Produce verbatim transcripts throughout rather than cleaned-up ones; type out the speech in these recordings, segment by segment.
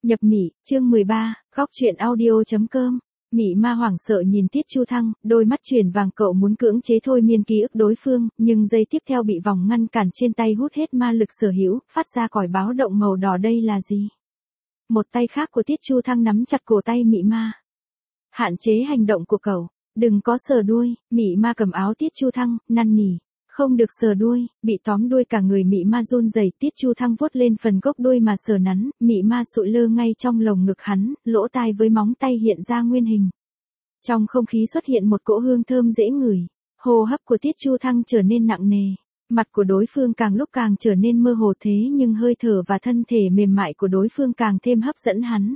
Nhập Mị, chương mười ba, góc truyện audio chấm com. Mị ma hoảng sợ nhìn Tiết Chu Thăng, đôi mắt chuyển vàng, cậu muốn cưỡng chế thôi miên ký ức đối phương, nhưng giây tiếp theo bị vòng ngăn cản trên tay hút hết ma lực sở hữu, phát ra còi báo động màu đỏ. Đây là gì? Một tay khác của Tiết Chu Thăng nắm chặt cổ tay Mị ma. Hạn chế hành động của cậu, đừng có sờ đuôi. Mị ma cầm áo Tiết Chu Thăng, năn nỉ. Không được sờ đuôi, bị tóm đuôi cả người Mị ma run rẩy. Tiết Chu Thăng vuốt lên phần gốc đuôi mà sờ nắn, Mị ma sụi lơ ngay trong lồng ngực hắn, lỗ tai với móng tay hiện ra nguyên hình. Trong không khí xuất hiện một cỗ hương thơm dễ ngửi, hô hấp của Tiết Chu Thăng trở nên nặng nề, mặt của đối phương càng lúc càng trở nên mơ hồ, thế nhưng hơi thở và thân thể mềm mại của đối phương càng thêm hấp dẫn hắn.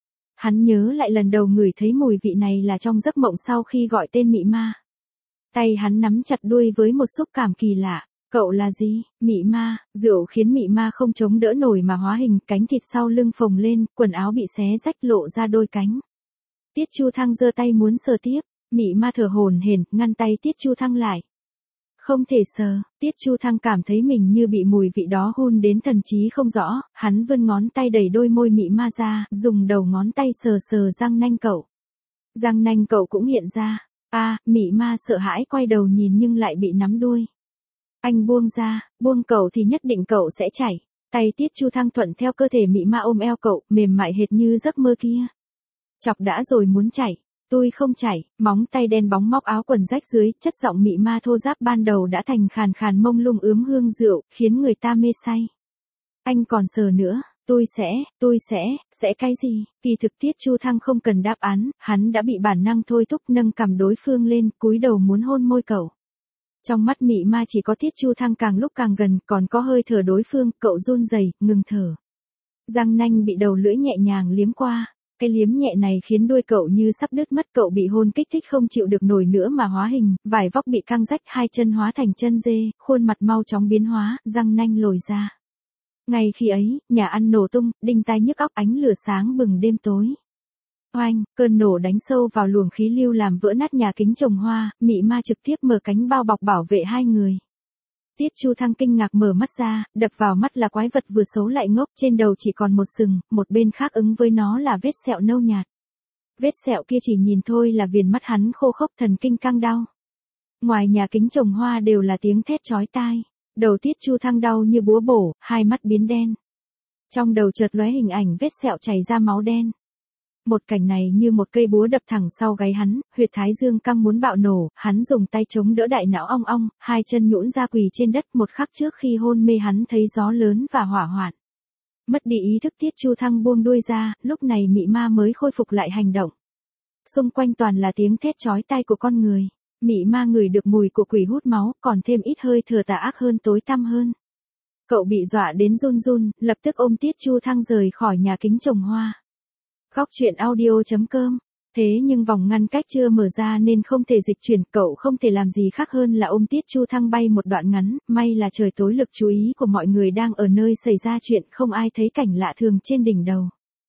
Hắn nhớ lại lần đầu ngửi thấy mùi vị này là trong giấc mộng sau khi gọi tên Mị ma. Tay hắn nắm chặt đuôi với một xúc cảm kỳ lạ. Cậu là gì? Mị ma. Rượu khiến Mị ma không chống đỡ nổi mà hóa hình, cánh thịt sau lưng phồng lên, quần áo bị xé rách lộ ra đôi cánh. Tiết Chu Thăng giơ tay muốn sờ tiếp, Mị ma thở hổn hển, ngăn tay Tiết Chu Thăng lại. Không thể sờ. Tiết Chu Thăng cảm thấy mình như bị mùi vị đó hun đến thần trí không rõ, hắn vươn ngón tay đẩy đôi môi Mị ma ra, dùng đầu ngón tay sờ sờ răng nanh cậu. Răng nanh cậu cũng hiện ra. A, à, Mị ma sợ hãi quay đầu nhìn nhưng lại bị nắm đuôi. Anh buông ra, buông cậu thì nhất định cậu sẽ chảy. Tay Tiết Chu Thăng thuận theo cơ thể Mị ma ôm eo cậu, mềm mại hệt như giấc mơ kia. Chọc đã rồi muốn chảy, tôi không chảy. Móng tay đen bóng móc áo quần rách dưới, chất giọng Mị ma thô ráp ban đầu đã thành khàn khàn mông lung ướm hương rượu, khiến người ta mê say. Anh còn sờ nữa. Tôi sẽ, tôi sẽ, sẽ cái gì? Kỳ thực Tiết Chu Thăng không cần đáp án, hắn đã bị bản năng thôi thúc nâng cằm đối phương lên, cúi đầu muốn hôn môi cậu. Trong mắt Mị ma chỉ có Tiết Chu Thăng càng lúc càng gần, còn có hơi thở đối phương, cậu run rẩy, ngừng thở. Răng nanh bị đầu lưỡi nhẹ nhàng liếm qua, cái liếm nhẹ này khiến đuôi cậu như sắp đứt mất, cậu bị hôn kích thích không chịu được nổi nữa mà hóa hình, vải vóc bị căng rách, hai chân hóa thành chân dê, khuôn mặt mau chóng biến hóa, răng nanh lồi ra. Ngay khi ấy, nhà ăn nổ tung, đinh tai nhức óc, ánh lửa sáng bừng đêm tối. Oanh, cơn nổ đánh sâu vào luồng khí lưu làm vỡ nát nhà kính trồng hoa, Mị ma trực tiếp mở cánh bao bọc bảo vệ hai người. Tiết Chu Thăng kinh ngạc mở mắt ra, đập vào mắt là quái vật vừa xấu lại ngốc, trên đầu chỉ còn một sừng, một bên khác ứng với nó là vết sẹo nâu nhạt. Vết sẹo kia chỉ nhìn thôi là viền mắt hắn khô khốc, thần kinh căng đau. Ngoài nhà kính trồng hoa đều là tiếng thét chói tai. Đầu Tiết Chu Thăng đau như búa bổ, hai mắt biến đen. Trong đầu chợt lóe hình ảnh vết sẹo chảy ra máu đen. Một cảnh này như một cây búa đập thẳng sau gáy hắn, huyệt thái dương căng muốn bạo nổ, hắn dùng tay chống đỡ đại não ong ong, hai chân nhũn ra quỳ trên đất. Một khắc trước khi hôn mê hắn thấy gió lớn và hỏa hoạn. Mất đi ý thức Tiết Chu Thăng buông đuôi ra, lúc này Mị ma mới khôi phục lại hành động. Xung quanh toàn là tiếng thét chói tai của con người. Mị ma ngửi được mùi của quỷ hút máu, còn thêm ít hơi thở tà ác hơn, tối tăm hơn. Cậu bị dọa đến run run, lập tức ôm Tiết Chu Thăng rời khỏi nhà kính trồng hoa. Góc truyện audio chấm com. Thế nhưng vòng ngăn cách chưa mở ra nên không thể dịch chuyển, cậu không thể làm gì khác hơn là ôm Tiết Chu Thăng bay một đoạn ngắn, may là trời tối, lực chú ý của mọi người đang ở nơi xảy ra chuyện, không ai thấy cảnh lạ thường trên đỉnh đầu.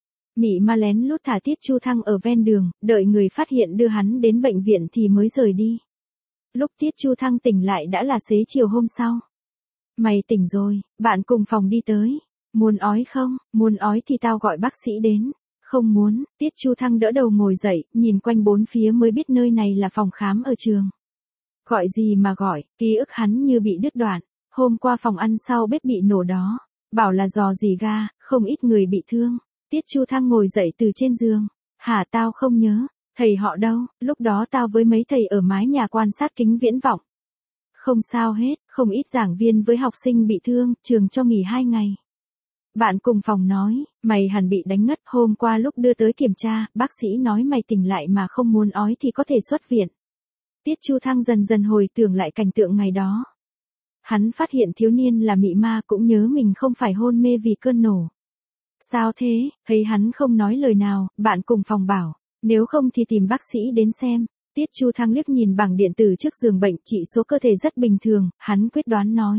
Mị ma lén lút thả Tiết Chu Thăng ở ven đường, đợi người phát hiện đưa hắn đến bệnh viện thì mới rời đi. Lúc Tiết Chu Thăng tỉnh lại đã là xế chiều hôm sau. Mày tỉnh rồi, bạn cùng phòng đi tới. Muốn ói không? Muốn ói thì tao gọi bác sĩ đến. Không muốn. Tiết Chu Thăng đỡ đầu ngồi dậy, nhìn quanh bốn phía mới biết nơi này là phòng khám ở trường. Gọi gì mà gọi, ký ức hắn như bị đứt đoạn. Hôm qua phòng ăn sau bếp bị nổ đó. Bảo là rò rỉ ga, không ít người bị thương. Tiết Chu Thăng ngồi dậy từ trên giường. Hả, tao không nhớ. Thầy họ đâu? Lúc đó tao với mấy thầy ở mái nhà quan sát kính viễn vọng. Không sao hết, không ít giảng viên với học sinh bị thương, trường cho nghỉ hai ngày. Bạn cùng phòng nói, mày hẳn bị đánh ngất, hôm qua lúc đưa tới kiểm tra, bác sĩ nói mày tỉnh lại mà không muốn ói thì có thể xuất viện. Tiết Chu Thăng dần dần hồi tưởng lại cảnh tượng ngày đó. Hắn phát hiện thiếu niên là Mị ma, cũng nhớ mình không phải hôn mê vì cơn nổ. Sao thế? Thấy hắn không nói lời nào, bạn cùng phòng bảo, nếu không thì tìm bác sĩ đến xem. Tiết Chu Thăng liếc nhìn bảng điện tử trước giường bệnh, chỉ số cơ thể rất bình thường, hắn quyết đoán nói.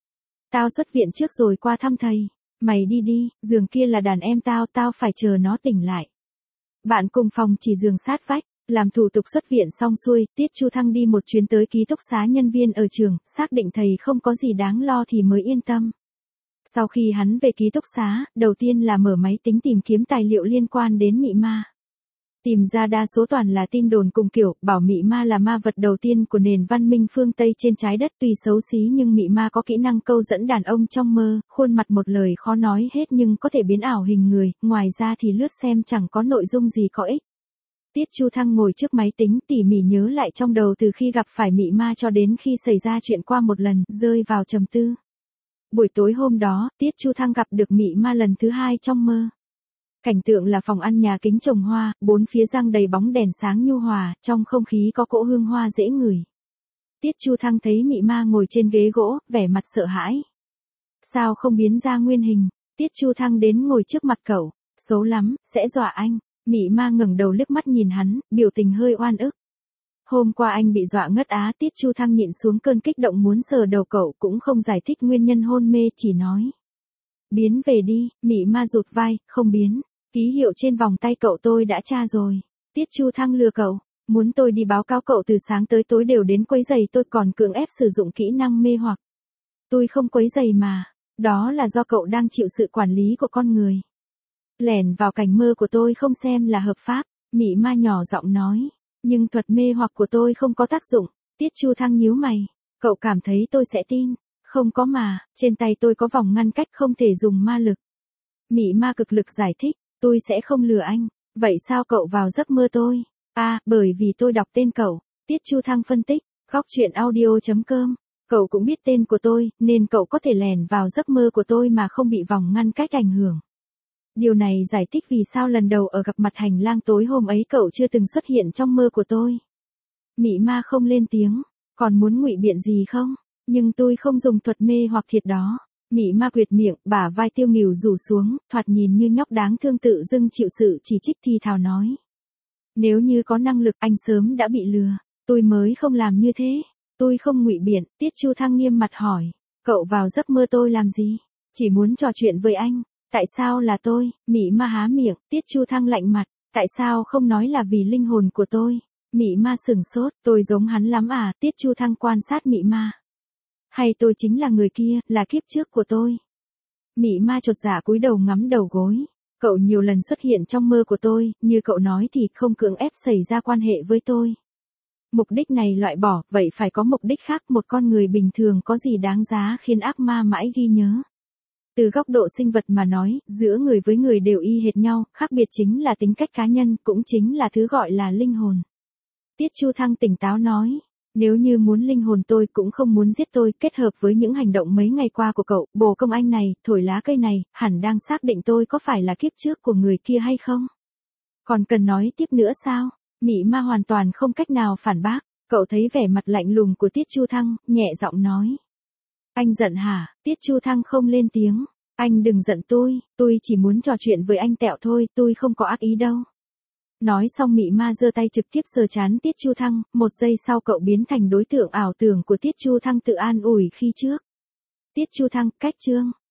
Tao xuất viện trước rồi qua thăm thầy. Mày đi đi, giường kia là đàn em tao, tao phải chờ nó tỉnh lại. Bạn cùng phòng chỉ giường sát vách, làm thủ tục xuất viện xong xuôi, Tiết Chu Thăng đi một chuyến tới ký túc xá nhân viên ở trường, xác định thầy không có gì đáng lo thì mới yên tâm. Sau khi hắn về ký túc xá, đầu tiên là mở máy tính tìm kiếm tài liệu liên quan đến mị ma. Tìm ra đa số toàn là tin đồn cùng kiểu, bảo mị ma là ma vật đầu tiên của nền văn minh phương Tây trên trái đất, tuy xấu xí nhưng mị ma có kỹ năng câu dẫn đàn ông trong mơ, khuôn mặt một lời khó nói hết nhưng có thể biến ảo hình người, ngoài ra thì lướt xem chẳng có nội dung gì có ích. Tiết Chu Thăng ngồi trước máy tính tỉ mỉ nhớ lại trong đầu từ khi gặp phải mị ma cho đến khi xảy ra chuyện qua một lần, rơi vào trầm tư. Buổi tối hôm đó, Tiết Chu Thăng gặp được mị ma lần thứ hai trong mơ. Cảnh tượng là phòng ăn nhà kính trồng hoa, bốn phía răng đầy bóng đèn sáng nhu hòa, trong không khí có cỗ hương hoa dễ ngửi. Tiết Chu Thăng thấy mị ma ngồi trên ghế gỗ, vẻ mặt sợ hãi. Sao không biến ra nguyên hình? Tiết Chu Thăng đến ngồi trước mặt cậu. Xấu lắm, sẽ dọa anh. Mị ma ngẩng đầu liếc mắt nhìn hắn, biểu tình hơi oan ức. Hôm qua anh bị dọa ngất á. Tiết Chu Thăng nhịn xuống cơn kích động muốn sờ đầu cậu, cũng không giải thích nguyên nhân hôn mê, chỉ nói. Biến về đi. Mị ma rụt vai, không biến. Ký hiệu trên vòng tay cậu tôi đã tra rồi. Tiết Chu Thăng lừa cậu. Muốn tôi đi báo cáo cậu từ sáng tới tối đều đến quấy giày tôi, còn cưỡng ép sử dụng kỹ năng mê hoặc. Tôi không quấy giày mà. Đó là do cậu đang chịu sự quản lý của con người. Lẻn vào cảnh mơ của tôi không xem là hợp pháp. Mị ma nhỏ giọng nói. Nhưng thuật mê hoặc của tôi không có tác dụng. Tiết Chu Thăng nhíu mày. Cậu cảm thấy tôi sẽ tin. Không có mà, trên tay tôi có vòng ngăn cách không thể dùng ma lực. Mị ma cực lực giải thích. Tôi sẽ không lừa anh. Vậy sao cậu vào giấc mơ tôi? À, bởi vì tôi đọc tên cậu. Tiết Chu Thăng phân tích. Góc truyện audio chấm com. Cậu cũng biết tên của tôi, nên cậu có thể lẻn vào giấc mơ của tôi mà không bị vòng ngăn cách ảnh hưởng. Điều này giải thích vì sao lần đầu ở gặp mặt hành lang tối hôm ấy cậu chưa từng xuất hiện trong mơ của tôi. Mị ma không lên tiếng. Còn muốn ngụy biện gì không? Nhưng tôi không dùng thuật mê hoặc thiệt đó. Mị ma quyệt miệng, bả vai Tiêu Nghỉu rủ xuống, thoạt nhìn như nhóc đáng thương tự dưng chịu sự chỉ trích thì thào nói. Nếu như có năng lực anh sớm đã bị lừa. Tôi mới không làm như thế. Tôi không ngụy biện. Tiết Chu Thăng nghiêm mặt hỏi. Cậu vào giấc mơ tôi làm gì? Chỉ muốn trò chuyện với anh. Tại sao là tôi? Mị ma há miệng. Tiết Chu Thăng lạnh mặt. Tại sao không nói là vì linh hồn của tôi? Mị ma sửng sốt. Tôi giống hắn lắm à? Tiết Chu Thăng quan sát mị ma. Hay tôi chính là người kia, là kiếp trước của tôi? Mị ma chột dạ cúi đầu ngắm đầu gối. Cậu nhiều lần xuất hiện trong mơ của tôi, như cậu nói thì không cưỡng ép xảy ra quan hệ với tôi. Mục đích này loại bỏ, vậy phải có mục đích khác. Một con người bình thường có gì đáng giá khiến ác ma mãi ghi nhớ? Từ góc độ sinh vật mà nói, giữa người với người đều y hệt nhau, khác biệt chính là tính cách cá nhân, cũng chính là thứ gọi là linh hồn. Tiết Chu Thăng tỉnh táo nói. Nếu như muốn linh hồn tôi cũng không muốn giết tôi, kết hợp với những hành động mấy ngày qua của cậu, bồ công anh này, thổi lá cây này, hẳn đang xác định tôi có phải là kiếp trước của người kia hay không? Còn cần nói tiếp nữa sao? Mị ma hoàn toàn không cách nào phản bác. Cậu thấy vẻ mặt lạnh lùng của Tiết Chu Thăng, nhẹ giọng nói. Anh giận hả? Tiết Chu Thăng không lên tiếng. Anh đừng giận tôi, tôi chỉ muốn trò chuyện với anh tẹo thôi, tôi không có ác ý đâu. Nói xong mị ma giơ tay trực tiếp sờ trán Tiết Chu Thăng, một giây sau cậu biến thành đối tượng ảo tưởng của Tiết Chu Thăng tự an ủi khi trước. Tiết Chu Thăng, cách chương.